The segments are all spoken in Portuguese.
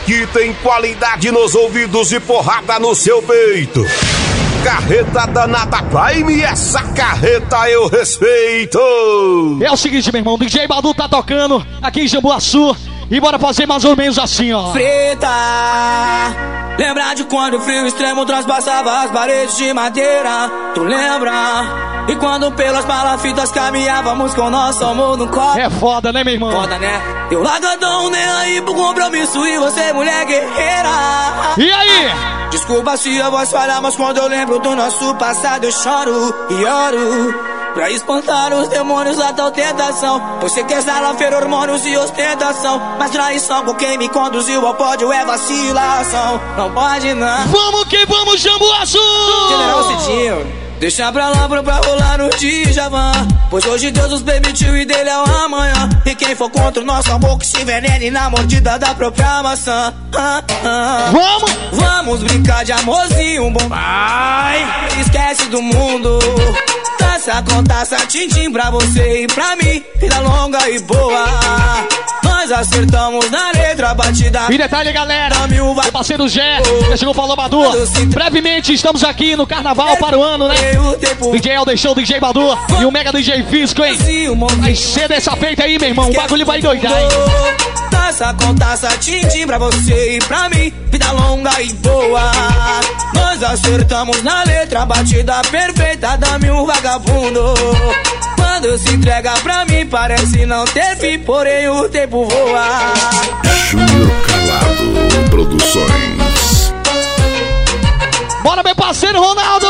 Aqui tem qualidade nos ouvidos e porrada no seu peito. Carreta Danada Prime, essa carreta eu respeito. É o seguinte, meu irmão, DJ Badu tá tocando aqui em Jambuaçu. E bora fazer mais ou menos assim, ó. Preta, lembra de quando o frio extremo transpassava as paredes de madeira? Tu lembra? E quando pelas palafitas caminhávamos com nosso amor no copo? É foda, né, meu irmão? Foda, né? Eu largadão nem aí pro compromisso e você mulher guerreira. E aí? Desculpa se a voz falha, mas quando eu lembro do nosso passado eu choro e oro. Pra espantar os demônios da tal tentação. Você quer salafer hormônios e ostentação, mas traição com quem me conduziu ao pódio é vacilação. Não pode não. Vamos que vamos, Jambuaçu! General Cidinho, deixa pra lá pra rolar no Djavan. Pois hoje Deus nos permitiu e dele é o amanhã. E quem for contra o nosso amor que se envenene na mordida da própria maçã. Vamos! Vamos brincar de amorzinho bom. Vai! Esquece do mundo. Taça com taça, tintim pra você e pra mim. Vida longa e boa. Nós acertamos na letra, batida. E detalhe, galera, meu parceiro Gé, já chegou pra Badu. Brevemente estamos aqui no Carnaval para o ano, né? DJ El deixou o DJ Badu e o Mega DJ Físico, hein? Vai ser dessa feita aí, meu irmão, o bagulho vai doidar, hein? Taça com taça, tintim pra você e pra mim. Vida longa e boa. Nós acertamos na letra, batida perfeita, dá-me um vagabundo. Quando se entrega pra mim, parece não ter fim, porém o tempo voa. Júnior Calado Produções. Bora, meu parceiro Ronaldo!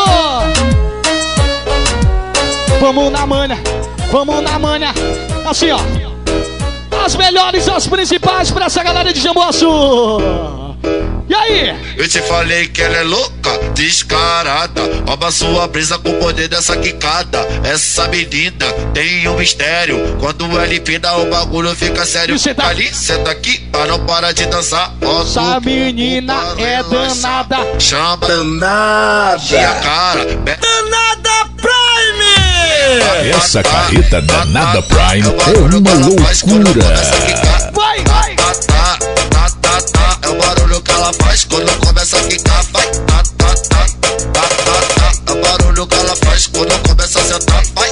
Vamos na manha, assim ó. As melhores, as principais pra essa galera de Jambuaçu. E aí? Eu te falei que ela é louca, descarada. Rouba sua brisa com o poder dessa quicada. Essa menina tem um mistério. Quando ela empina o bagulho fica sério. Tá... Ali, senta aqui, pra não parar de dançar. Essa menina é danada. Chama danada. Tia cara, Danada Prime! Essa carreta Danada Prime é uma loucura. Vai! É o barulho que ela faz quando começa a quicar. Vai, é o barulho que ela faz quando começa a sentar. Vai,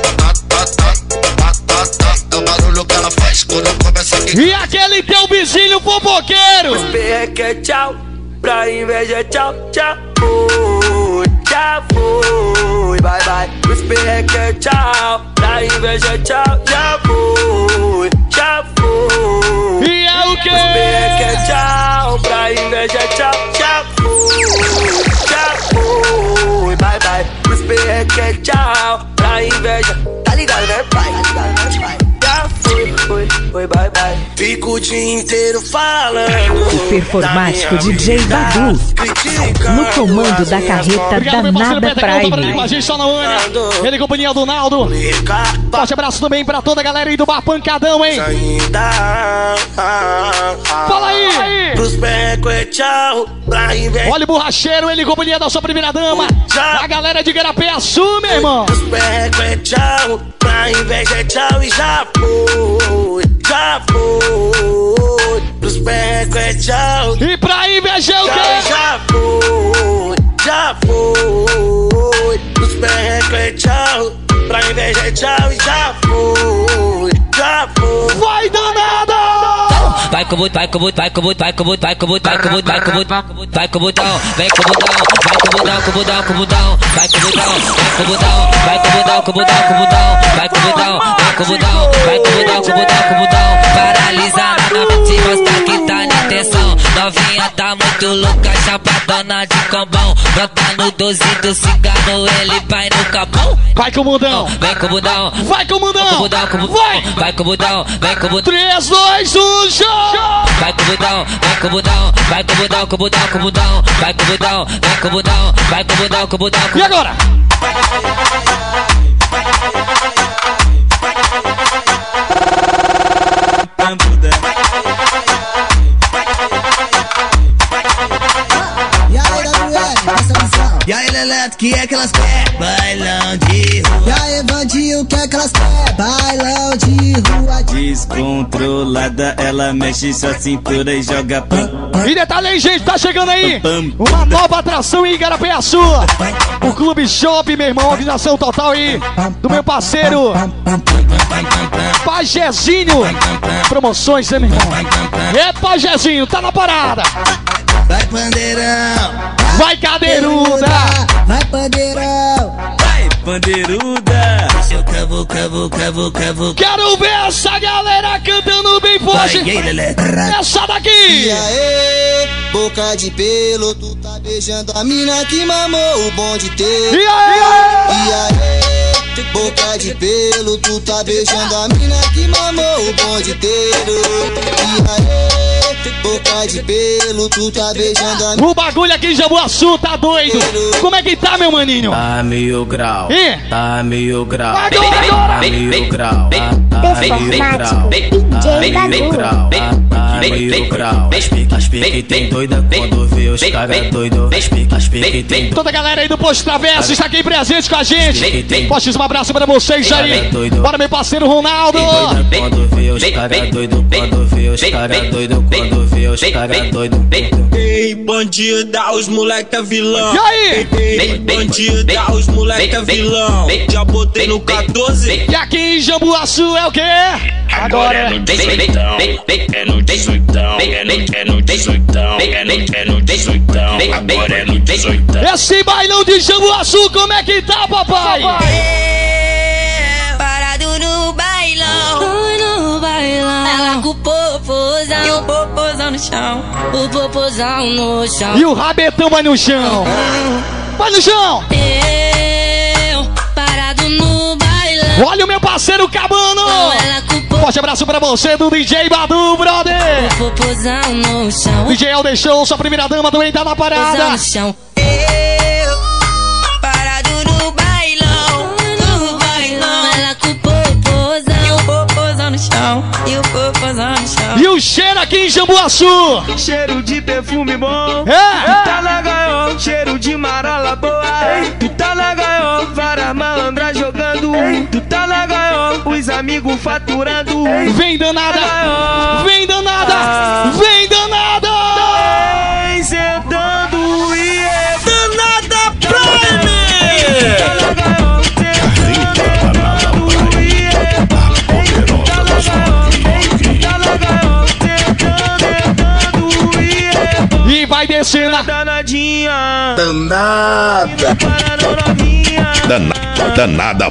é o barulho que ela faz quando começa a quicar. E aquele teu vizinho fofoqueiro. Os perreque é tchau, pra inveja tchau, tchau. Já foi, bye bye. Os perreque é tchau, pra inveja tchau, já foi, já foi. E é o quê? Os perreque é tchau, pra inveja tchau, já foi, bye bye. Os perreque é tchau, pra inveja. Tá ligado, né, pai? Já foi, bye bye. Fico o dia inteiro falando. O performático DJ Badu, no comando da carreta Danada Prime. A gente só na manha. Ele e companhia do Naldo. Forte abraço também pra toda a galera aí do Bar Pancadão, hein? Fala aí! Pros becos é tchau. Olha o borracheiro, ele e companhia da sua primeira dama. A galera de Garapé Sul, meu irmão. Pros becos é tchau. Pra inveja é tchau e já foi, já foi. Pros becos é tchau. E pra inveja é o quê? Já foi, já foi. Pros becos é tchau. Pra inveja é tchau e já foi, já foi. Vai danada! Vai com o botão, vai com o botão, vai com o botão, vai com o botão, vai com o botão, vai com o botão, vai com o botão, vai com o botão, vem com o botão, vai com o botão, com o botão, com o botão, vai com o botão, vai com o botão, vai com o botão, com o botão, com o botão, vai com o botão, vai com o botão, vai com o botão, com o botão, com o botão, paralisada na se mostra que tá na intenção, novinha tá muito louca, chapadona de combão, brota no 12 do cigarro, ele vai no capão. Vai com o mundão, vem com o mundão, vai com o mundão, com o mundão, com o vai, vai com o mundão, vem com o mundão. 3, 2, 1, show! Vai com o botão, vai com o botão, vai com o botão, com o botão, com o botão, vai com o botão, vai com o botão, vai com o botão, com o botão. E agora? E aí, eletro, que é que elas querem? Bailão de rua. E aí, bandinho, que é que elas querem? Bailão de rua. Descontrolada, ela mexe sua cintura e joga pam. E detalhe aí, gente, tá chegando aí uma nova atração em Igarapé-Açu. O Clube Shop, meu irmão, organização total aí do meu parceiro Pajezinho. Promoções, né, meu irmão? É, Pajezinho, tá na parada. Vai pandeirão, vai cadeiruda, vai pandeirão, vai pandeiruda. Eu cavo. Quero ver essa galera cantando bem forte. Essa daqui. E aí, boca de pelo, tu tá beijando a mina que mamou o bonde teu. E aí, boca de pelo, tu tá beijando a mina que mamou o bonde inteiro. E aí, boca de pelo, tu tá beijando a mina. O bagulho aqui em Jambuaçu tá doido. Como é que tá, meu maninho? Tá 1000 graus. E? Tá 1000 graus. Agora! Tá 1000 graus. Tá 1000 graus. Tá 1000 graus. Tá 1000 graus. As pique tem doida quando vê os caras doidos. As pique tem. Toda a galera aí do Posto Traverso está aqui presente com a gente. Postes, um abraço pra vocês aí. Bora, meu parceiro Ronaldo. Quando vê os caras doidos. Quando vê os caras doidos. Quando vê os caras doidos. Ei, bandida, os moleque é vilão. E aí? Ei, bandida, os moleque é vilão. Já botei no 14. E aqui em Jambuaçu é o quê? Agora é no 18. É no 18. É no 18. É no 18. Agora é no 18. Esse bailão de Jambuaçu, como é que tá, papai? Parado no bailão. No bailão. Ela com o popozão. E o popozão no chão. O popozão no chão. E o rabetão vai no chão. Vai no chão. Eu, parado no bailão. Olha o meu parceiro Cabano. Forte abraço pra você do DJ Badu, brother. O popozão no chão. DJ El deixou, sua primeira dama também tá na parada. No chão. Eu, parado no bailão. No bailão. Ela com o popozão. E o popozão no chão. E o popozão no chão. E o cheiro aqui em Jambuaçu. Cheiro de perfume bom. É. Tu tá na gaiola. Cheiro de marola boa. Tu tá na gaiola. Várias malandras jogando. Tu tá na gaiola. Os amigos faturando. Vem danada. Vem danada. Vem danada. Vem sentando e é danada Prime. E vai descer na danadinha. Danada. Danada.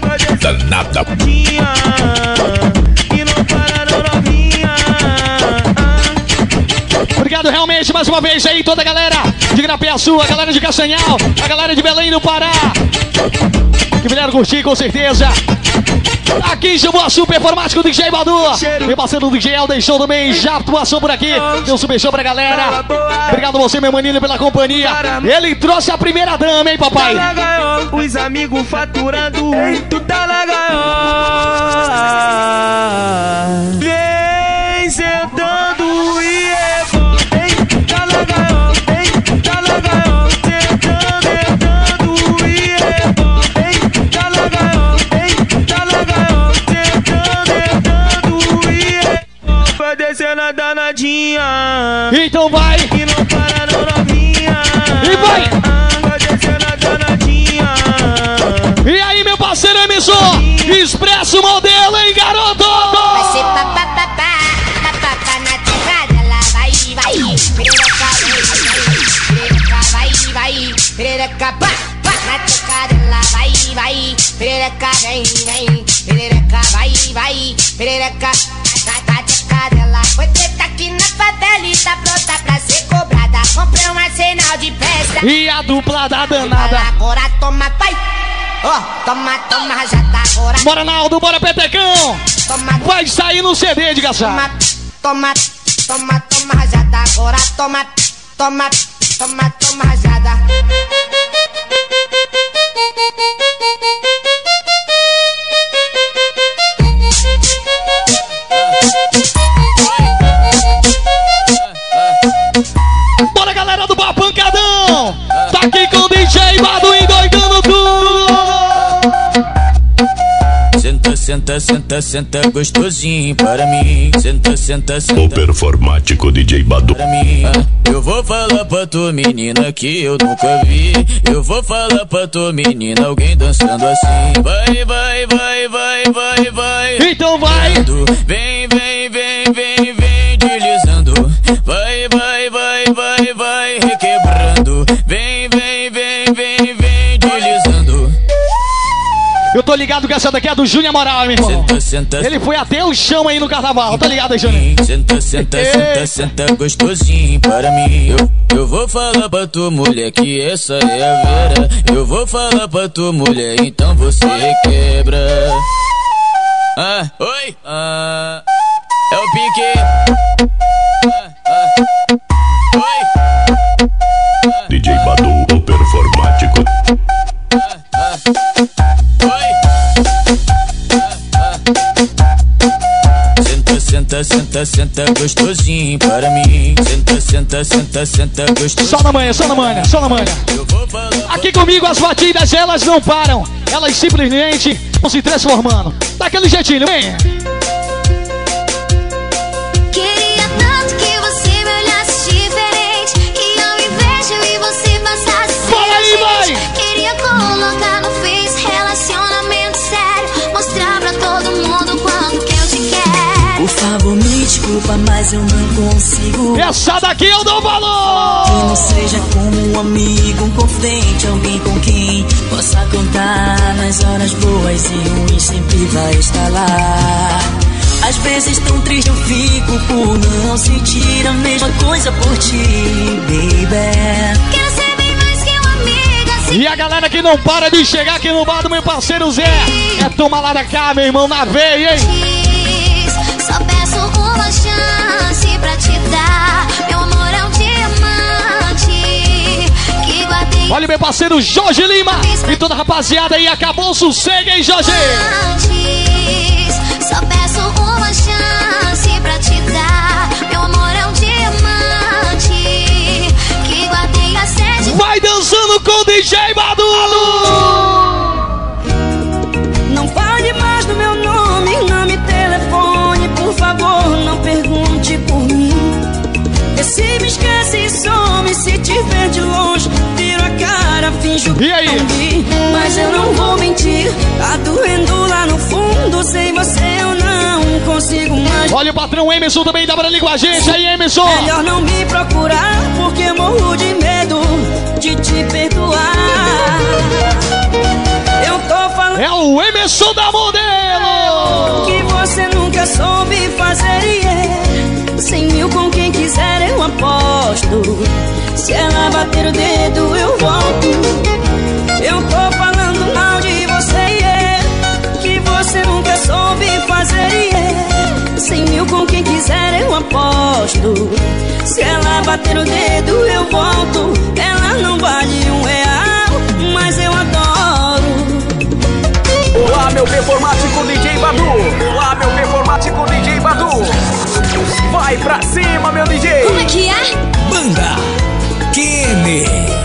Obrigado realmente mais uma vez aí toda a galera de Igarapé-Açu, a galera de Castanhal, a galera de Belém do Pará, que vieram curtir com certeza. Aqui em Jambuaçu, performático do DJ Badu. Meu parceiro do DJ El deixou também já atuação por aqui. Deu um super show pra galera. Obrigado a você, meu maninho, pela companhia. Ele trouxe a primeira dama, hein, papai? Tu tá na gaiola, os amigos faturando. Tu tá na gaiola. Vem sentando e é bom. Tá na gaiola, tá na gaiola. Sentando e é bom. Tá na gaiola, tá na gaiola. Sentando e é bom. Vai descer na danadinha. Então vai. E não para não novinha. E vai. Vai descer na danadinha. E aí, meu parceiro emissor, expresso modelo, hein, garoto? Vai ser papapá na teclada, ela vai, perereca, vai, na teclada, ela vai, perereca, vem, perereca, vai, perereca, na teclada, ela foi preta aqui na favela e tá pronta pra ser cobrada, comprei um arsenal de peça. E a dupla da danada. Agora toma, vai. Ó, toma, já tá agora. Bora, Naldo, bora, Petecão. Vai sair no CD de Gaçá. Toma, rajada agora. Toma, rajada. Bora, galera do Pancadão. Tá aqui com o DJ Badu em doido. senta, senta, senta gostosinho para mim. Senta, senta, senta. O performático DJ Badu. Para mim. Eu vou falar pra tua menina que eu nunca vi. Eu vou falar pra tua menina alguém dançando assim. Vai, vai, vai, vai, vai, vai. Então vai. Vem, vem, vem, vem, vem deslizando. Vai, vai, vai, vai, vai requebrando. Vem, vem, vem, vem, vem deslizando. Eu tô ligado que essa daqui é do Júnior Moral, meu irmão. Senta, senta, ele foi até o chão aí no carnaval, tá ligado aí, Júnior? Senta, senta, senta, senta gostosinho para mim. Eu vou falar pra tua mulher que essa é a Vera. Eu vou falar pra tua mulher, então você requebra. Oi, é o Pique. Oi. DJ Badu, o performático. Senta, senta, senta gostosinho para mim. Senta, senta, senta, senta gostosinho. Só na manhã, só na manhã, só na manhã. Aqui comigo as batidas, elas não param. Elas simplesmente estão se transformando. Daquele jeitinho, vem. Queria tanto que você me olhasse diferente. E ao invés de você passasse sem a gente. Queria colocar no Face relacionamento sério. Mostrar pra todo mundo quanto que eu te quero. Por favor, me desculpa, mas eu não consigo. Essa daqui eu dou valor! Que não seja como um amigo, um confidente, alguém com quem possa contar nas horas boas e ruins, sempre vai estar lá. Às vezes tão triste eu fico por não sentir a mesma coisa por ti, baby. Quero ser bem mais que uma amiga. E a galera que não para de chegar aqui no bar do meu parceiro Zé. É tomar lá da cá, meu irmão, na veia, hein? Só peço uma chance pra te dar. Meu amor é um diamante que guardei. Olha o meu parceiro Jorge Lima e toda a rapaziada aí. Acabou o sossego, hein, Jorge? Só peço uma chance pra te dar. Meu amor é um diamante que guardei a sede. Vai dançando com o DJ Badu. Não fale mais do meu nome, não me telefone, por favor, não pergunte por mim. Vê se me esquece e some, se te ver de longe, viro a cara, finjo que não vi. Mas eu não vou mentir, tá doendo lá no fundo, sem você eu não consigo mais. Olha o patrão Emerson também tá por ali com a gente, aí Emerson. Melhor não me procurar, porque morro de medo de te perdoar. Eu tô falando é o Emerson da Modelo que você nunca soube fazer, yeah. 100 mil com quem quiser eu aposto. Se ela bater o dedo eu volto. Eu tô falando mal de você, yeah. Que você nunca soube fazer, yeah. 100 mil com quem quiser eu aposto. Se ela bater o dedo eu volto. Ela não vale R$1, mas eu adoro. Olá, meu performático DJ Badu. Olá, meu performático DJ Badu. Vai pra cima, meu DJ. Como é que é? Banda Kene.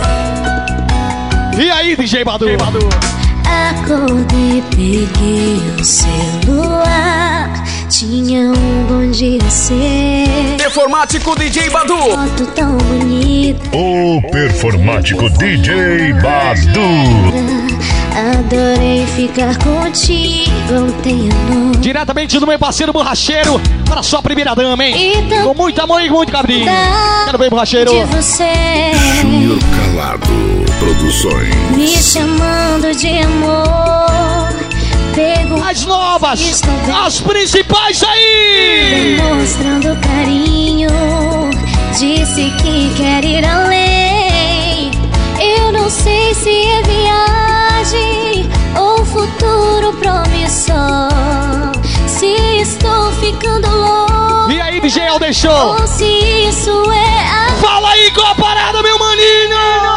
E aí, DJ Badu? Acordei, peguei o celular. Tinha um bom dia ser. Performático DJ Badu. Foto tão bonita. O performático DJ Badu. Adorei ficar contigo ontem à noite. Diretamente do meu parceiro borracheiro para sua primeira dama, hein? Então, com muito amor e muito carinho. Quero ver, borracheiro. De você. Júnior Calado Produções. Me chamando de amor. Pego as novas, as principais aí. Demonstrando carinho. Disse que quer ir além. Eu não sei se é viagem ou futuro promissor. Se estou ficando louco. E aí, DJ El deixou? Ou se isso é a... Fala aí com a parada, meu maninho!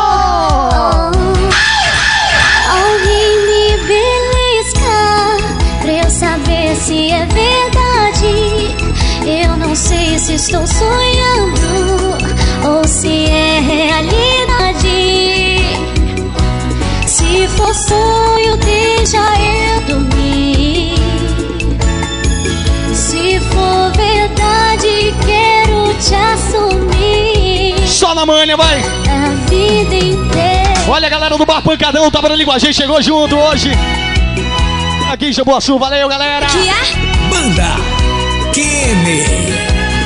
Alguém me belisca pra eu saber se é verdade. Eu não sei se estou sonhando ou se é realidade. Se for sonho, deixa eu dormir. na manha, vai. A vida inteira. Olha a galera do Bar Pancadão, tá ali com a gente, chegou junto hoje. Aqui em Jambuaçu, valeu, galera. Banda QM.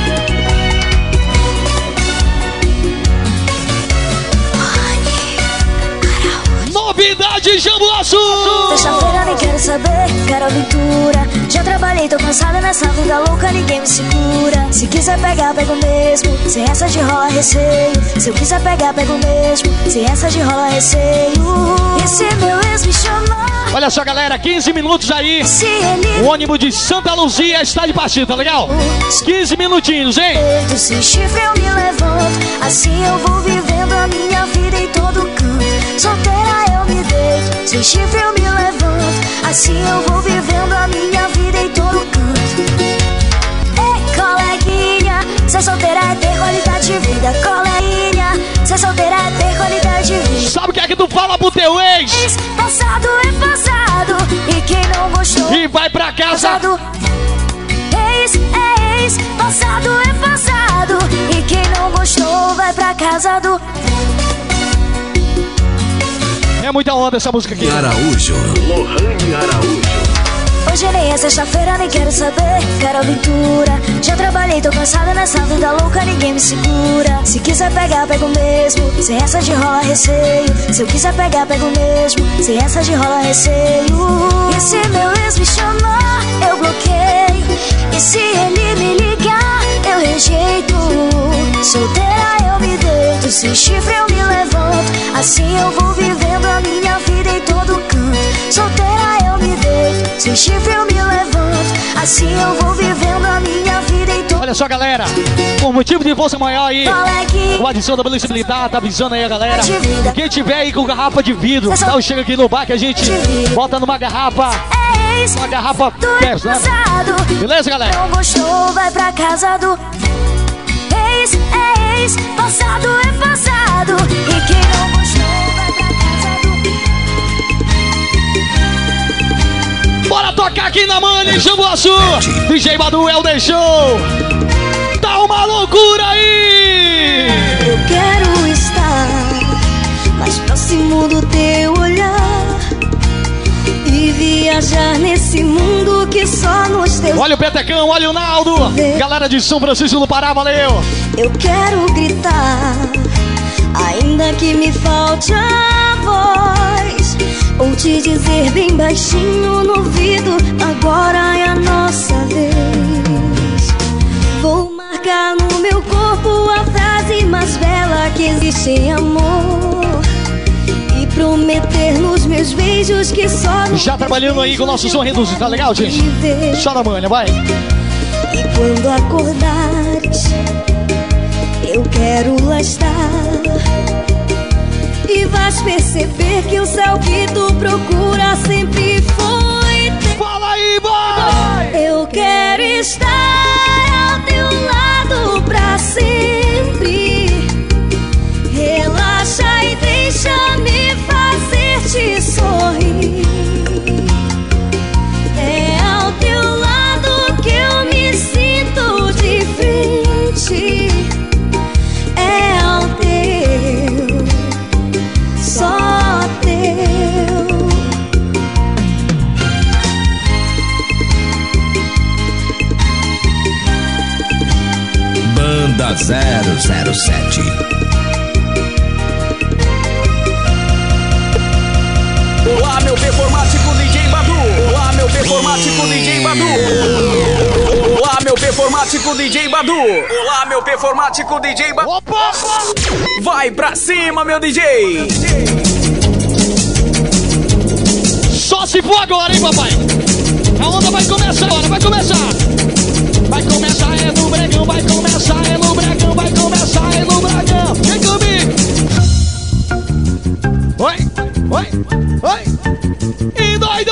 Novidade Jambuaçu! Sexta-feira nem quero saber, quero aventura. Já trabalhei, tô cansada nessa vida louca, ninguém me segura. Se quiser pegar, pego mesmo, sem essa de rola receio. Se eu quiser pegar, pego mesmo, sem essa de rola receio. E se meu ex me chamar? Olha só, galera, 15 minutos aí. O ônibus de Santa Luzia está de partida, tá legal? 15 minutinhos, hein? Se chifre eu me levanto, assim eu vou vivendo a minha vida em todo canto. Solteira eu me deito, sem chifre eu me levanto, assim eu vou vivendo a minha vida em todo canto. Ei, coleguinha, ser solteira é ter qualidade de vida. Coleguinha, ser solteira é ter qualidade de vida. Sabe o que é que tu fala pro teu ex? Passado é passado, e quem não gostou e vai pra casa. Passado, ex, passado é passado, e quem não gostou vai pra casa do... É muita onda essa música aqui. Araújo. Lohane Araújo. Hoje nem é sexta-feira, nem quero saber, quero aventura. Já trabalhei, tô cansada nessa vida louca, ninguém me segura. Se quiser pegar, pego mesmo, sem essa de rola receio. Se eu quiser pegar, pego mesmo, sem essa de rola receio. E se meu ex me chamar, eu bloqueio. E se ele me ligar, eu rejeito. Solteira eu me deito, sem chifre eu me levanto, assim eu vou vivendo a minha vida em todo canto. Solteira eu me deito, sem chifre eu me levanto, assim eu vou vivendo a minha vida em todo... Olha só, galera, por motivo de força maior aí, o adição da Polícia Militar tá avisando aí a galera. Quem tiver aí com garrafa de vidro, dá um chega aqui no bar que a gente bota numa garrafa. Uma garrafa perto, né? Beleza, galera? Não gostou, vai pra casa do... Ex, passado é passado, e quem não gostou vai pra casa do... Bora tocar aqui na manha em Jambuaçu. DJ Badu é o Deixou. Tá uma loucura aí. Eu quero estar mais próximo do teu olhar e viajar nesse mundo que só nos deu. Olha o Petecão, olha o Naldo. Galera de São Francisco do Pará, valeu. Eu quero gritar, ainda que me falte a voz, ou te dizer bem baixinho no ouvido, agora é a nossa vez. Vou marcar no meu corpo a frase mais bela que existe em amor, e prometer nos meus beijos que só nos... Já trabalhando aí com o nosso som reduzido, tá legal, gente? Só na manha, vai. E quando acordares, eu quero lá estar, e vais perceber que o céu que tu procura sempre foi teu. Fala aí, vai! Eu quero estar ao teu lado pra sempre. Relaxa e deixa-me fazer te sorrir. É ao teu lado que eu me sinto de frente. É ao teu, só teu. Banda 007. Olá, meu performático DJ Badu. Olá, meu performático DJ Badu. Olá, meu performático DJ Badu. Olá, meu performático DJ Badu. Opa! Vai pra cima, meu DJ. Só se for agora, hein, papai? A onda vai começar agora, vai começar. Vai começar, é no Bregão, vai começar, é no Bregão, vai começar, é no Bregão. Vem comigo. Oi, oi, oi. E doido!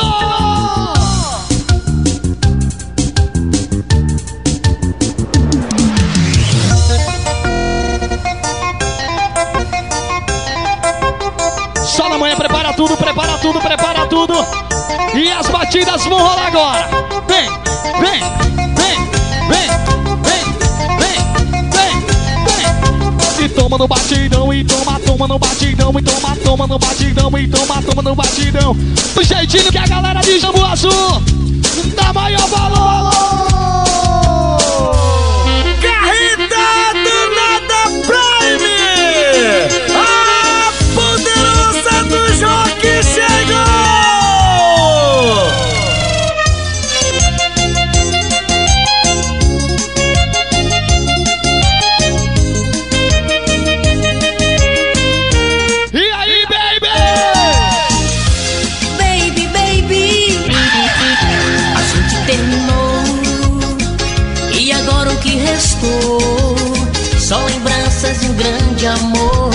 Só na manhã, prepara tudo, prepara tudo, prepara tudo. E as batidas vão rolar agora. Vem, vem, vem, vem, vem, vem, vem, vem. E toma no batidão, e toma, toma no batidão, e toma, toma no batidão, e toma, toma no batidão. Do jeitinho que a galera de Jambuaçu dá maior valor. Carreta Danada Prime, a poderosa do Joque chegou. Só lembranças de um grande amor.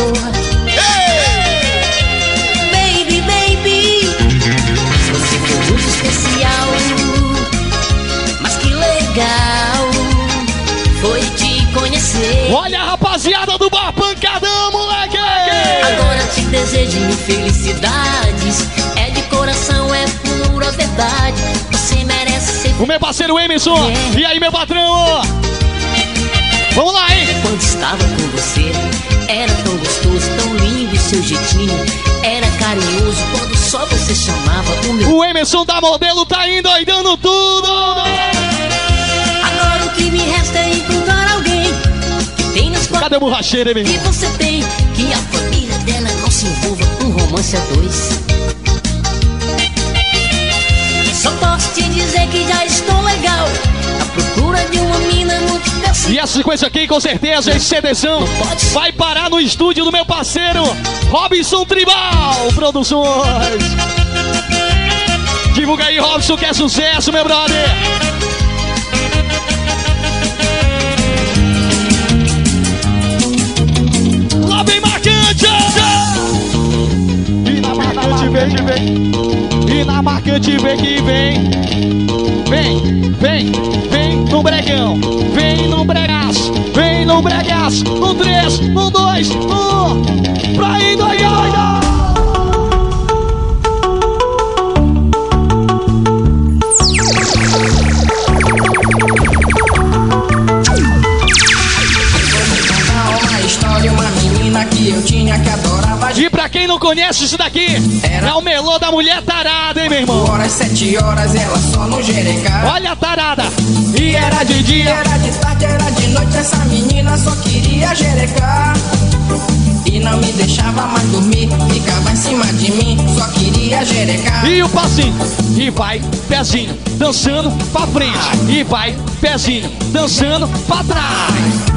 Baby, baby, você foi muito especial. Mas que legal foi te conhecer. Olha a rapaziada do Bar Pancadão, moleque! Agora te desejo mil felicidades. É de coração, é pura verdade. Você merece ser. O meu parceiro Emerson. E aí, meu patrão? Vamos lá, hein? Quando estava com você, era tão gostoso, tão lindo seu jeitinho. Era carinhoso quando só você chamava o meu. O Emerson da Modelo tá indo aí dando tudo. Agora o que me resta é encontrar alguém que tem nas quatro. Cadê o borracheiro, hein, que você tem, que a família dela não se envolva com romance a dois. Só posso te dizer que já estou legal, à procura de uma mina muito especial. E essa sequência aqui, com certeza, esse CDzão vai parar no estúdio do meu parceiro Robson Tribal Produções. Divulga aí, Robson, que é sucesso, meu brother. Lá vem Marcante! E na Marcante vem que vem. E na Marcante vem que vem. Vem, vem, vem no bregão. Vem no bregaço. Vem no bregaço. No 3, no 2, no... Pra ir doidão. Que eu tinha que adorava. E pra quem não conhece isso daqui, é o melô da mulher tarada, hein, meu irmão? Horas, 7 horas, ela só no jerecar. Olha a tarada. E era de dia, era de tarde, era de noite. Essa menina só queria jerecar. E não me deixava mais dormir, ficava em cima de mim, só queria jerecar. E o passinho, e vai, pezinho, dançando pra frente. E vai, pezinho, dançando pra trás.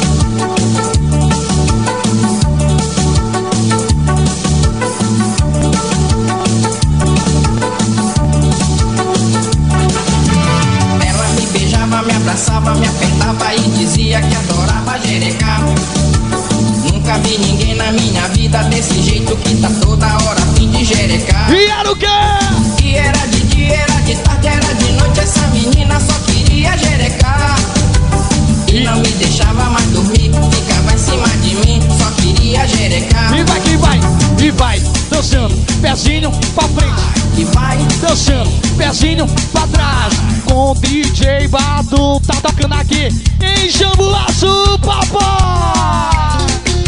Me abraçava, me apertava e dizia que adorava jerecar. Nunca vi ninguém na minha vida desse jeito, que tá toda hora a fim de jerecar. E era o quê? E era de dia, era de tarde, era de noite. Essa menina só queria jerecar. E não me deixava mais dormir, ficava em cima de mim, só queria jerecar. E vai que vai, e vai, dançando, pezinho pra frente. E vai, dançando, pezinho pra trás. Com o DJ Badu, tá tocando aqui em Jambuaçu, papai.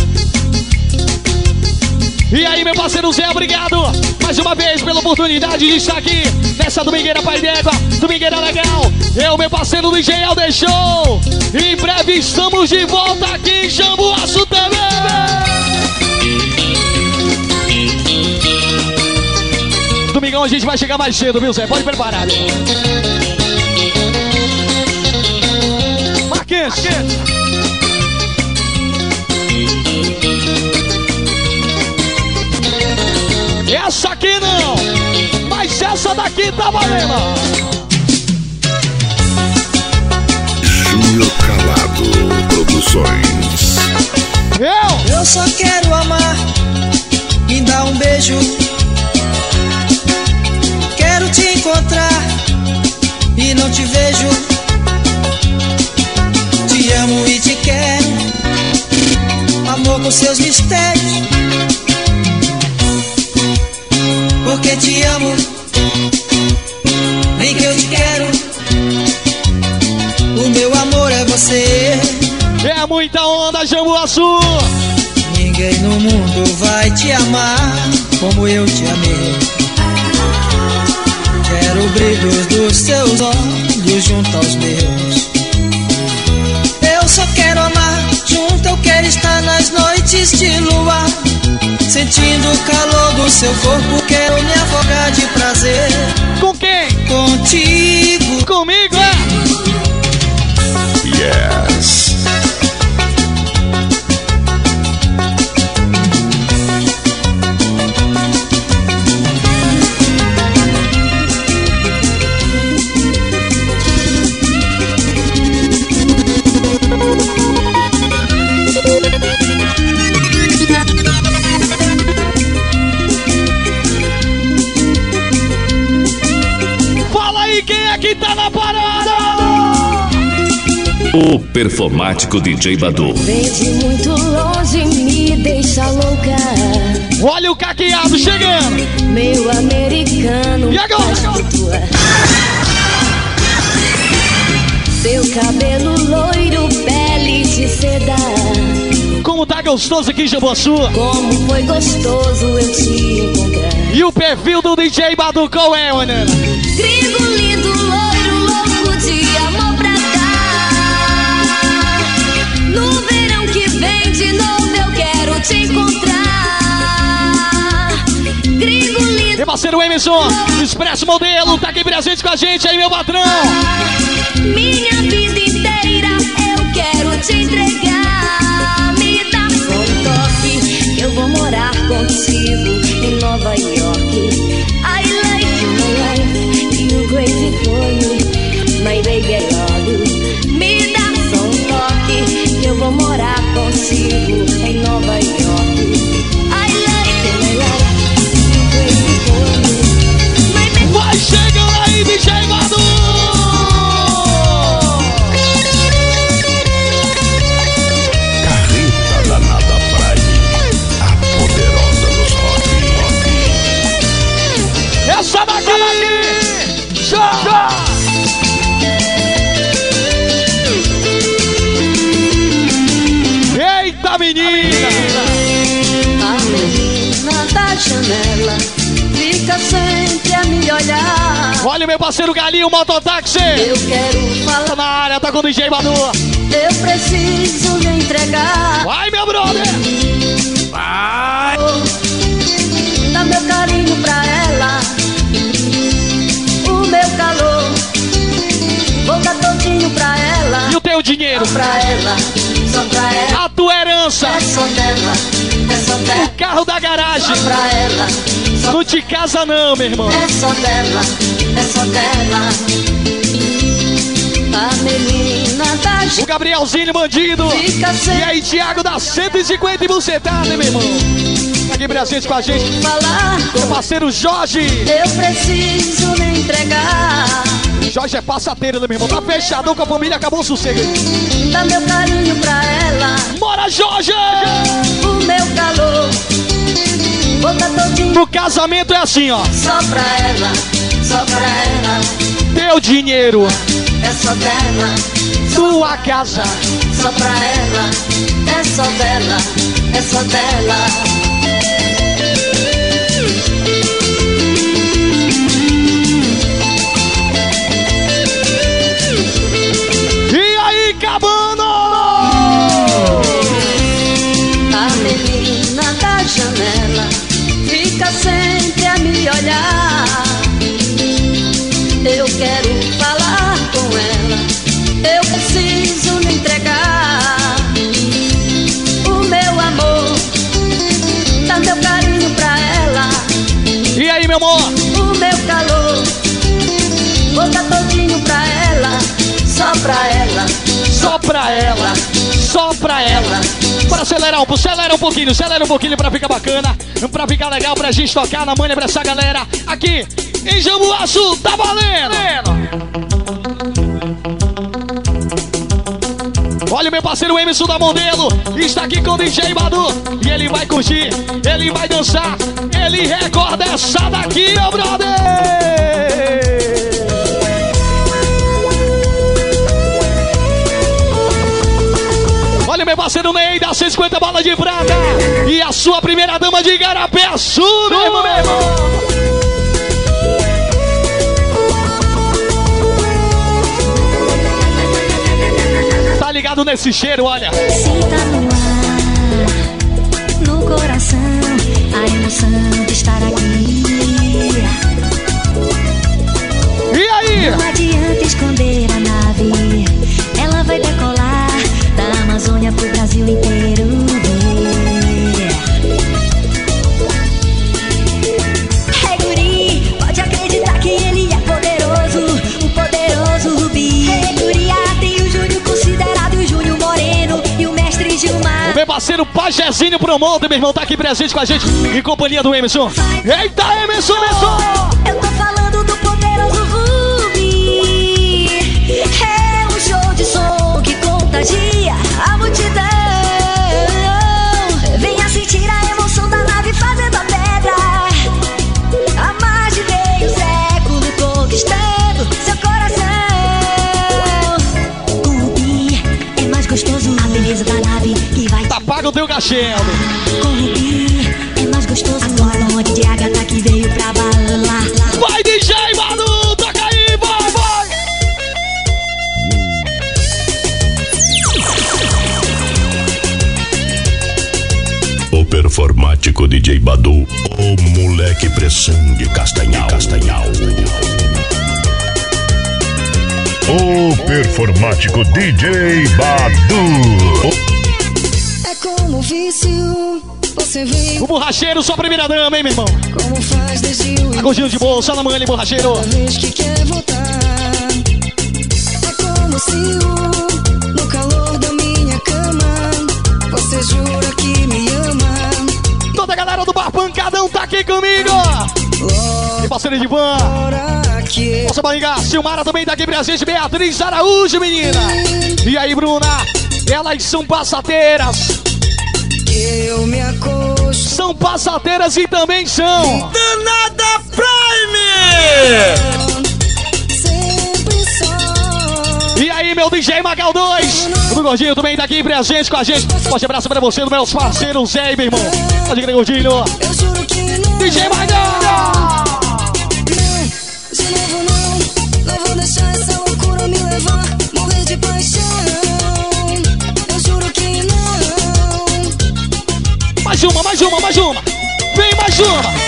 E aí, meu parceiro Zé, obrigado mais uma vez pela oportunidade de estar aqui nessa domingueira Pai d'Égua, domingueira legal. Eu, meu parceiro DJ Alder Show. Em breve estamos de volta aqui em Jambuaçu também. Domingão a gente vai chegar mais cedo, viu, Zé? Pode preparar. Marquinhos. Essa aqui não, mas essa daqui tá valendo. Júnior Calado Produções. Eu só quero amar, me dá um beijo. Quero te encontrar e não te vejo. Te amo e te quero, amor com seus mistérios. Porque te amo, vem que eu te quero. O meu amor é você. É muita onda, Jambuaçu. Ninguém no mundo vai te amar como eu te amei. Quero o brilho dos teus olhos junto aos meus. Eu só quero amar junto, eu quero estar nas noites de luar, sentindo o calor do seu corpo, quero me afogar de prazer. Com quem? Contigo. Comigo, é? Yes. Que tá na parada! O performático DJ Badu. Vem de muito longe, me deixa louca. Olha o caqueado chegando. Meu americano. E agora? Seu cabelo loiro, pele de seda. Como tá gostoso aqui em Jamboaçu. Como foi gostoso eu te encontrar. E o perfil do DJ Badu qual é, Manana? Gringo lindo, loiro, louco de amor pra dar. No verão que vem de novo eu quero te encontrar. Gringo lindo. Meu parceiro Emerson, Expresso Modelo, tá aqui presente com a gente aí, meu patrão. Minha vida inteira eu quero te entregar. Me dá só um toque que eu vou morar contigo em Nova York. I like you, my life, you crazy for me, my baby I love you. Me dá só um toque que eu vou morar contigo em Nova York. I like you, my life, you crazy for me, my baby. Vai chegando aí, DJ Badu! Carreta Danada Prime, a poderosa dos rock. Essa daqui! Já! Eita, menina! A menina da janela fica sempre a me olhar. Olha o meu parceiro Galinho, mototáxi! Eu quero falar. Tá na área, tá com o DJ Badu. Eu preciso lhe entregar. Vai, meu brother! Vai! Dá meu carinho pra ela, o meu calor. Vou dar todinho pra ela. E o teu dinheiro? Só pra ela, só pra ela. A tua herança? É só dela, é só dela. O carro da garagem? Só pra ela. Só não te casa não, meu irmão. É só dela, é só dela. A menina da janela. O Gabrielzinho bandido. Fica sem. E aí, Thiago da 150 e bucetada, meu irmão. Tá aqui presente com a gente. Falar. Meu parceiro Jorge. Eu preciso lhe entregar. Jorge é passateiro, meu irmão. Tá fechadão com a família, acabou o sossego. Dá meu carinho pra ela. Bora, Jorge! O meu calor. Vou dar todinho. No casamento é assim, ó. Só pra ela, só pra ela. Teu dinheiro. É só dela. Tua casa. Só pra ela. É só dela. É só dela. E aí, Cabano? A menina da janela fica sempre a me olhar. Eu quero falar com ela. Eu preciso lhe entregar o meu amor. Dá meu carinho pra ela. E aí, meu amor? O meu calor. Vou dar todinho pra ela. Só pra ela. Só pra ela. Só pra ela. Bora acelerar um pouquinho pra ficar bacana, pra ficar legal, pra gente tocar na manhã pra essa galera aqui em Jamboaçu, tá valendo! Olha o meu parceiro Emerson da Modelo, está aqui com o DJ Badu, e ele vai curtir, ele vai dançar, ele recorda essa daqui, meu brother! Olha o meu parceiro Ney da 150 bolas de prata. E a sua primeira dama de Igarapé Sul, meu irmão. Tá ligado nesse cheiro, olha. Sinta no ar, no coração, a emoção de estar aqui. E aí? Não adianta esconder a nave, ela vai decolar da Amazônia pro Brasil inteiro. Hey guri, pode acreditar que ele é poderoso, o poderoso Rubi. Hey guri, tem o Júnior considerado o Júnior Moreno e o mestre Gilmar. O meu parceiro Pajezinho Promoter, meu irmão, tá aqui presente com a gente em companhia do Emerson. Eita, Emerson! Eu tô falando do poderoso Rubi. É um show de som que contagia a multidão. Venha sentir a emoção da nave fazendo a pedra. Há mais de meio século conquistando seu coração. O Rubi é mais gostoso, a beleza da nave que vai. Tá pago o teu cachê, Com o Rubi é mais gostoso. Agora o monte de Agatha que veio pra balar. Vai, DJ Manu, toca aí, vai! O performático DJ Badu, o moleque pressão de Castanhal. O performático DJ Badu. É como vício, você vem. O borracheiro, sua primeira dama, hein, meu irmão? Como faz desde o Agostinho de bolsa na manhã, borracheiro. Toda vez que quer voltar. É como se no calor da minha cama você jura que me ama. Toda a galera do Bar Pancadão tá aqui comigo. E parceiro de van. Nossa barriga, Silmara também tá aqui presente. Beatriz Araújo, menina. E aí, Bruna? Elas são passateiras. Eu me acolho. São passateiras e também são Danada Prime! Sempre só. E aí, meu DJ Magal 2, o do Gordinho também tá aqui presente com a gente. Forte abraço pra você, dos meus parceiros Zé, meu irmão. Pode crer, Gordinho. Eu juro que não. DJ Magal! De novo não vou deixar essa loucura me levar. Morrer de paixão. Eu juro que não. Mais uma. Vem mais uma.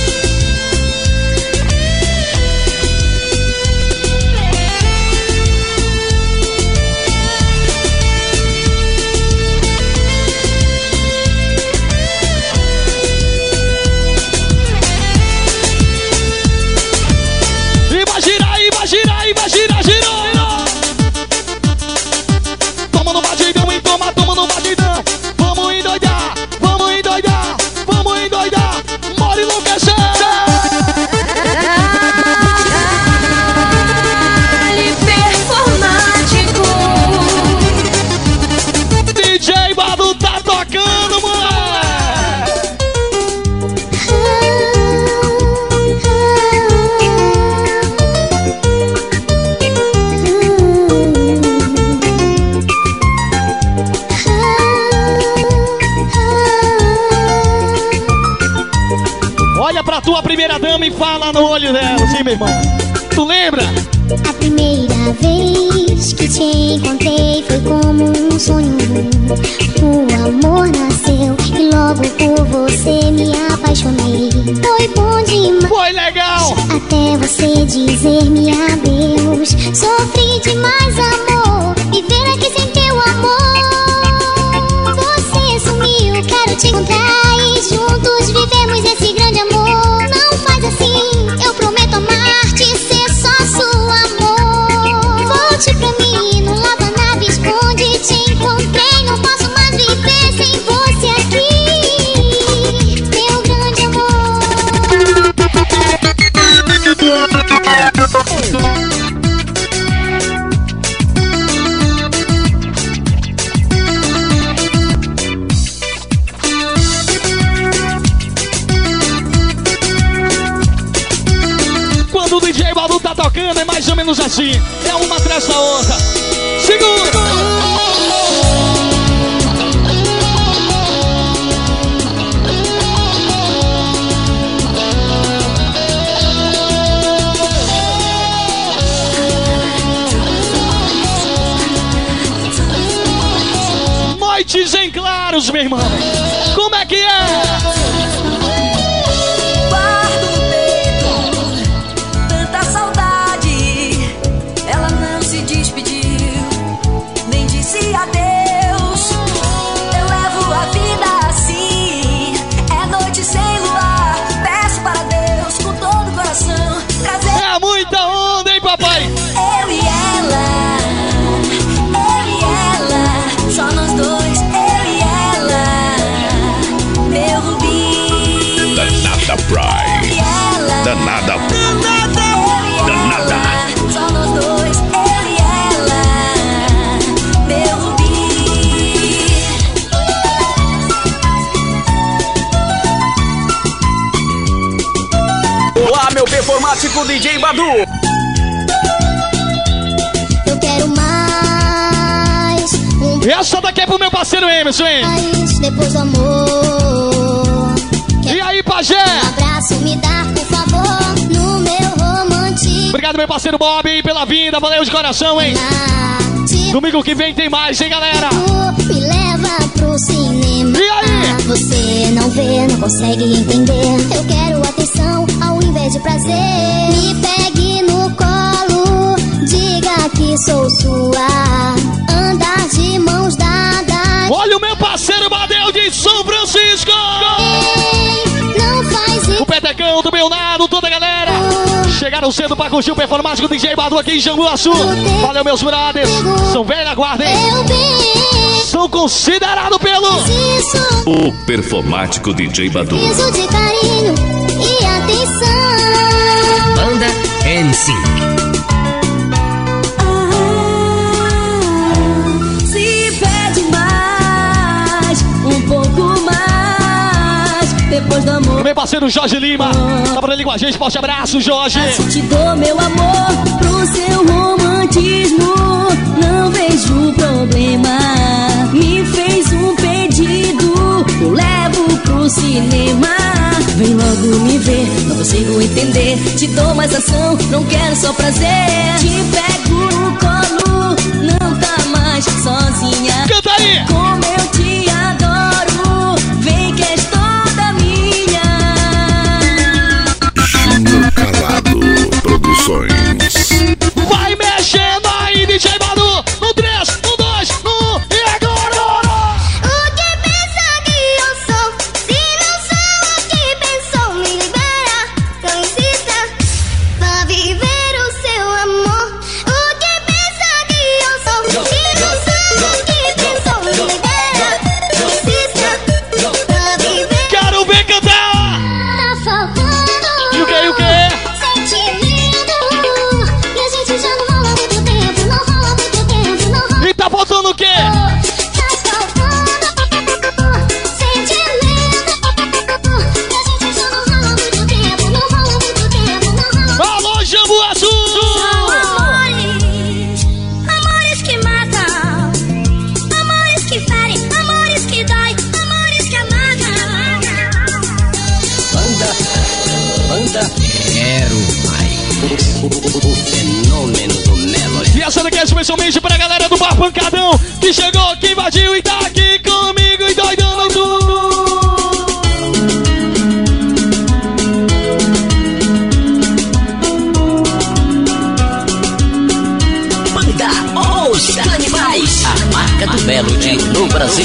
Girou. Toma no batidão, hein? Toma no batidão. Vamos endoidar. Mora enlouquecer. Performático. DJ Badu tá tocando, mano. Olha pra tua primeira dama e fala no olho dela, sim, meu irmão. Tu lembra? A primeira vez que te encontrei foi como um sonho. O amor nasceu e logo por você me apaixonei. Foi bom demais. Foi legal. Até você dizer-me adeus. Sofri demais, amor. Viver aqui sem teu amor. Você sumiu, quero te encontrar e juntos vivemos esse grande amor. Não faz assim, eu prometo amar-te, ser só seu amor. Volte pra mim, não lava nave, esconde, te encontrei. Não posso mais viver sem você aqui, meu grande amor. Quando o DJ Badu tá tocando é mais ou menos assim. É uma atrás da outra. Segura! Deus, meu irmão. Como é que é? Guardo no peito tanta saudade. Ela não se despediu, nem disse adeus. Eu levo a vida assim, é noite sem luar. Peço para Deus com todo o coração trazer. É muita onda, hein, papai? Eu e ela, só nós dois, eu e ela, meu rubi. Danada Prime. Danada. Danada. Só nós dois, eu e ela, meu rubi. Olá, meu performático DJ Badu. Eu quero mais. E essa daqui é pro meu parceiro Emerson, hein? Depois do amor. E aí, pajé? Um abraço me dá, por favor, no meu romantismo. Obrigado, meu parceiro Bob, pela vinda. Valeu de coração, hein? Domingo que vem tem mais, hein, galera? Me leva pro cinema. E aí? Você não vê, não consegue entender. Eu quero atenção ao invés de prazer. Me pegue no colo, diga que sou sua. Andar de mãos dadas. Olha o meu parceiro Badel de São Francisco. Não faz isso. O Petecão do Belnado, toda a galera. Chegaram cedo pra curtir o performático do DJ Badu aqui em Janguaçu. Valeu, meus brothers. São velha guarda, hein? São considerados pelo... O performático DJ Badu. Preciso de carinho e atenção. Banda MC. Se pede mais, um pouco mais, depois do amor. Meu parceiro Jorge Lima, tá por ali com a gente, forte abraço, Jorge. Te dou meu amor pro seu romantismo, não vejo problema. Me fez um pedido, eu levo pro cinema. Vem logo me ver, não consigo entender. Te dou mais ação, não quero só prazer. Te pego no colo, não tá mais sozinha. Canta aí! Como eu te adoro, vem que és toda minha. Júnior Calado Produções. Vai mexendo aí, DJ Badu. No 3, no 2, no 1 e agora! O que pensa que eu sou? Se não sou o que pensou, me libera. Não insista, vá viver o seu amor. O que pensa que eu sou? Se não sou o que pensou, me libera. Não insista, vá viver. Quero ver cantar! Tá faltando. E o que? Sentimento. E a gente já não rola muito tempo, não rola muito tempo, não rola. E tá faltando o quê? Alô, Jambuaçu! São amores, amores que matam, amores que ferem, amores que dói, amores que amargam. Banda Quero Mais. O fenômeno do Melody. E essa daqui é especialmente pra galera do Bar Pancadão, que chegou, que invadiu e tá aqui comigo e doidando tudo. Banda Os Canibais. A marca do Melody no Brasil.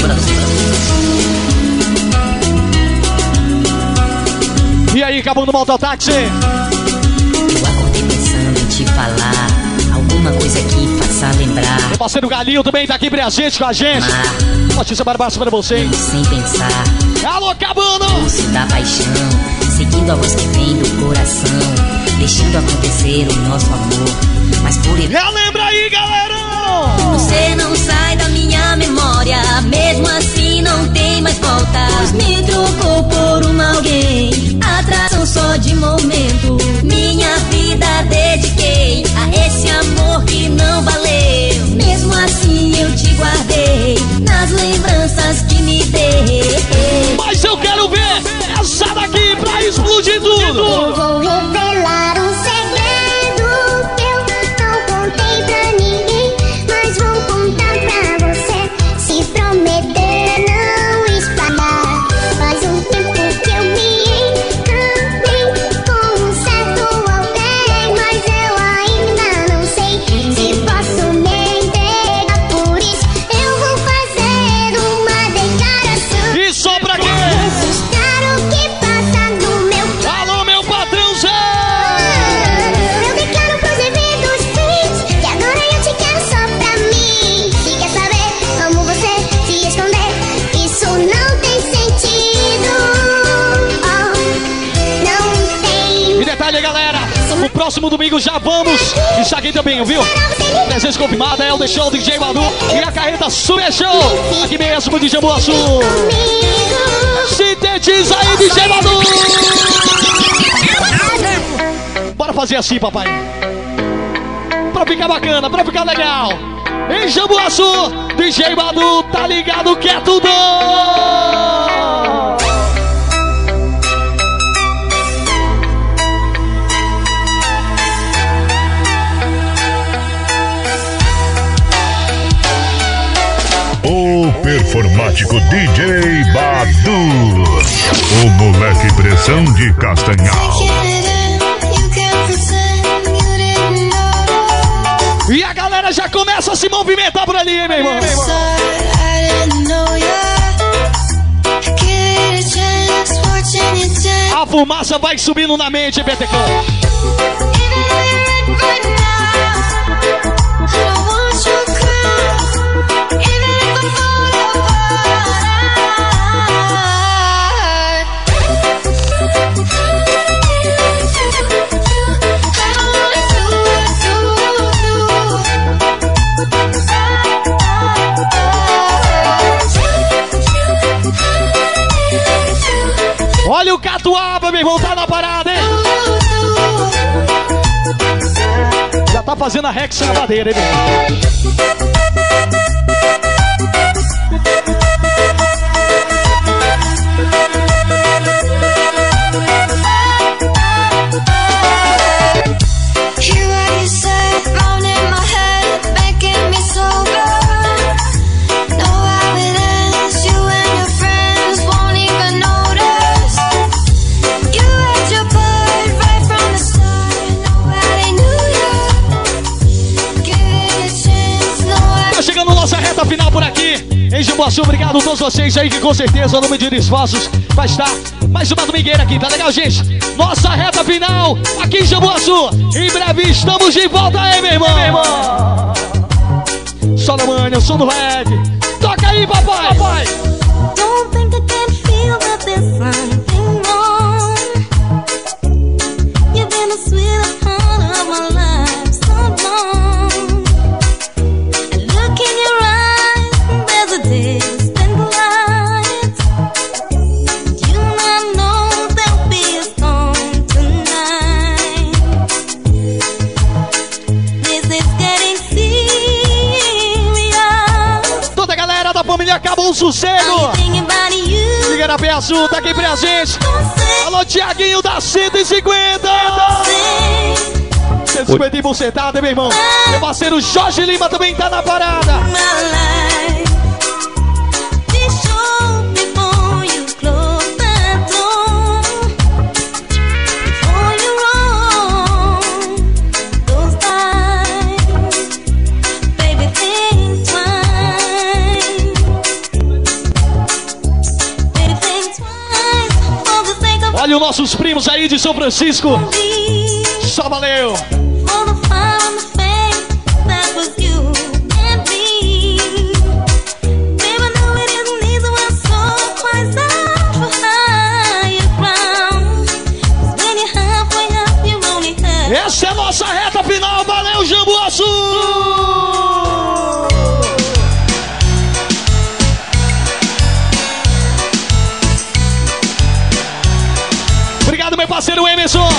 E aí, acabando o mototáxi? Eu acordei pensando em te falar alguma coisa que faça lembrar. Meu parceiro Galinho também tá aqui presente com a gente. Notícia barbaça pra vocês. Sem pensar. Alô, Cabano! Pulso da paixão, seguindo a voz que vem do coração, deixando acontecer o nosso amor. Mas por relembra aí, galera! Você não sai da minha memória, mesmo assim não tem mais volta. Pois me trocou por alguém, atração só de momento. Minha vida dediquei a esse amor que não valeu. Mesmo assim eu te guardei nas lembranças que me dei. Mas eu quero ver essa daqui pra explodir tudo. Eu vou revelar um segredo que eu não contei pra ninguém, mas vou contar pra você. Se prometer não próximo domingo já vamos. Isso aqui também, viu? Presença confirmada, é o The Show, DJ Badu e a carreta Super Show. Aqui mesmo de Jambuaçu. Sintetiza aí, DJ Badu. Bora fazer assim, papai. Pra ficar bacana, pra ficar legal. Em Jambuaçu, DJ Badu, tá ligado que é tudo. O performático DJ Badu, o moleque pressão de Castanhal. E a galera já começa a se movimentar por ali, hein, meu irmão? A fumaça vai subindo na mente, BTK. Olha o Catuaba, meu irmão, tá na parada, hein? Já tá fazendo a Rex na madeira, hein, meu irmão? Final por aqui em Jambuaçu, obrigado a todos vocês aí que com certeza no Medir Esforços vai estar mais uma domingueira aqui, tá legal, gente? Nossa reta final aqui em Jambuaçu, em breve estamos de volta aí, meu irmão. Só na manhã, som do reggae. Toca aí, papai. Don't think I can feel that there's something wrong. You've been the sweetest part of my life so long. I look in your eyes, there's a distant light. You not know there'll be a storm tonight. This is getting serious. Toda a galera da família Acabou o Sossego. Igarapé Azul tá aqui presente. Alô, Tiaguinho da 150. 150 e bucetada, meu irmão. Meu parceiro Jorge Lima também tá na parada. Olha os nossos primos aí de São Francisco. Só valeu. Essa é a nossa reta final. Valeu, Jambuaçu! Obrigado, meu parceiro Emerson.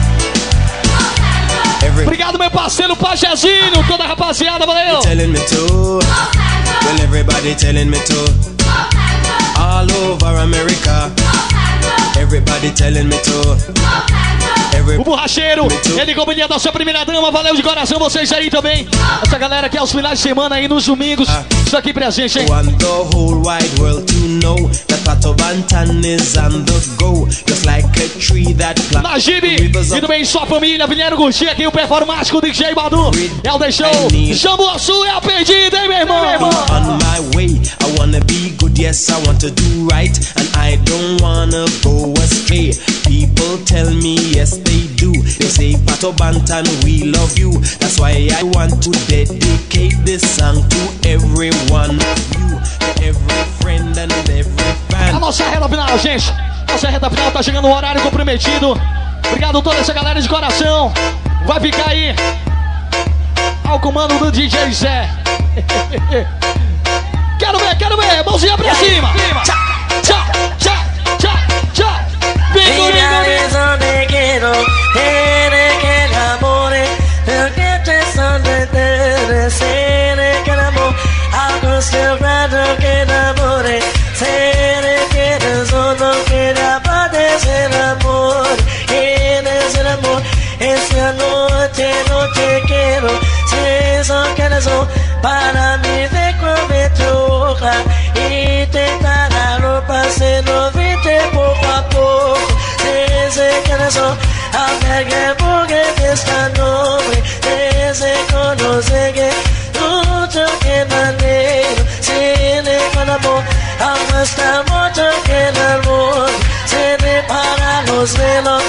Obrigado, meu parceiro Pajezinho. Toda a rapaziada, valeu. Well, everybody telling me to. All over America. Everybody telling me to. O borracheiro, ele companhia da sua primeira dama. Valeu de coração vocês aí também. Essa galera que é aos finais de semana aí nos domingos. Isso aqui presente, hein? Want the whole wide world to know that Pato Bantan is on the go. Just like a tree that Najibe e também sua família vieram curtir aqui o performático DJ Badu. É o The Show. Jambuaçu é a pedida, hein, meu irmão? On my way, I wanna be good, yes, I want to do right, and I don't wanna go astray. People tell me yes they do. They say Pato Bantan, we love you. That's why I want to dedicate this song to every one of you, to every friend and every fan. A nossa reta final, gente. Nossa reta final tá chegando no horário comprometido. Obrigado a toda essa galera de coração. vai ficar aí ao comando do DJ Zé. Quero ver, mãozinha pra cima. Tchá, tchá, tchá, tchá, tchá. Bingo, bingo, esta noche no te quiero, si só quieres para mí de comer tu boca y te dar la ropa se lo viste poco a poco, si quieres hablar que porque esta noche se conoce que mucho que manero, si le conamo hasta mucho que el amor se repara los velos.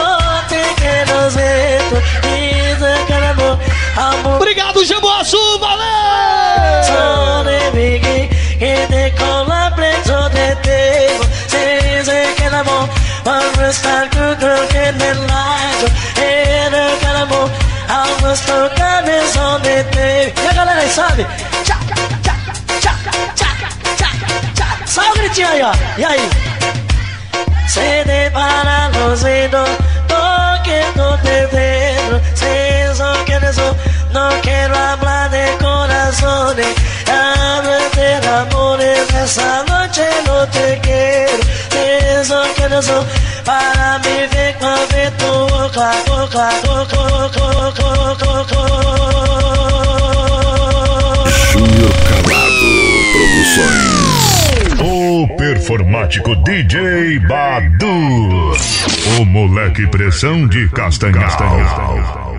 Obrigado, Jamboaçu, valeu! Só de Biggie e de cola preso de tempo. Se dice que el amor va a estar con que en el lado. Era que el amor a nuestro cabezón de tempo. E a galera aí, sabe? Tchaca, tchaca, tchaca, tchaca, tchaca, tchaca. Sai o gritinho aí, ó. E aí? Se depara los dedos. Que no te veo, si eso quieres, no quiero hablar de corazones, hablo de amores, esa noche no te quiero, si eso quieres, para mí ve con tu boca, boca, boca, boca, boca, boca. Júnior Calado Produções. O performático DJ Badu. O moleque pressão de Castanhal.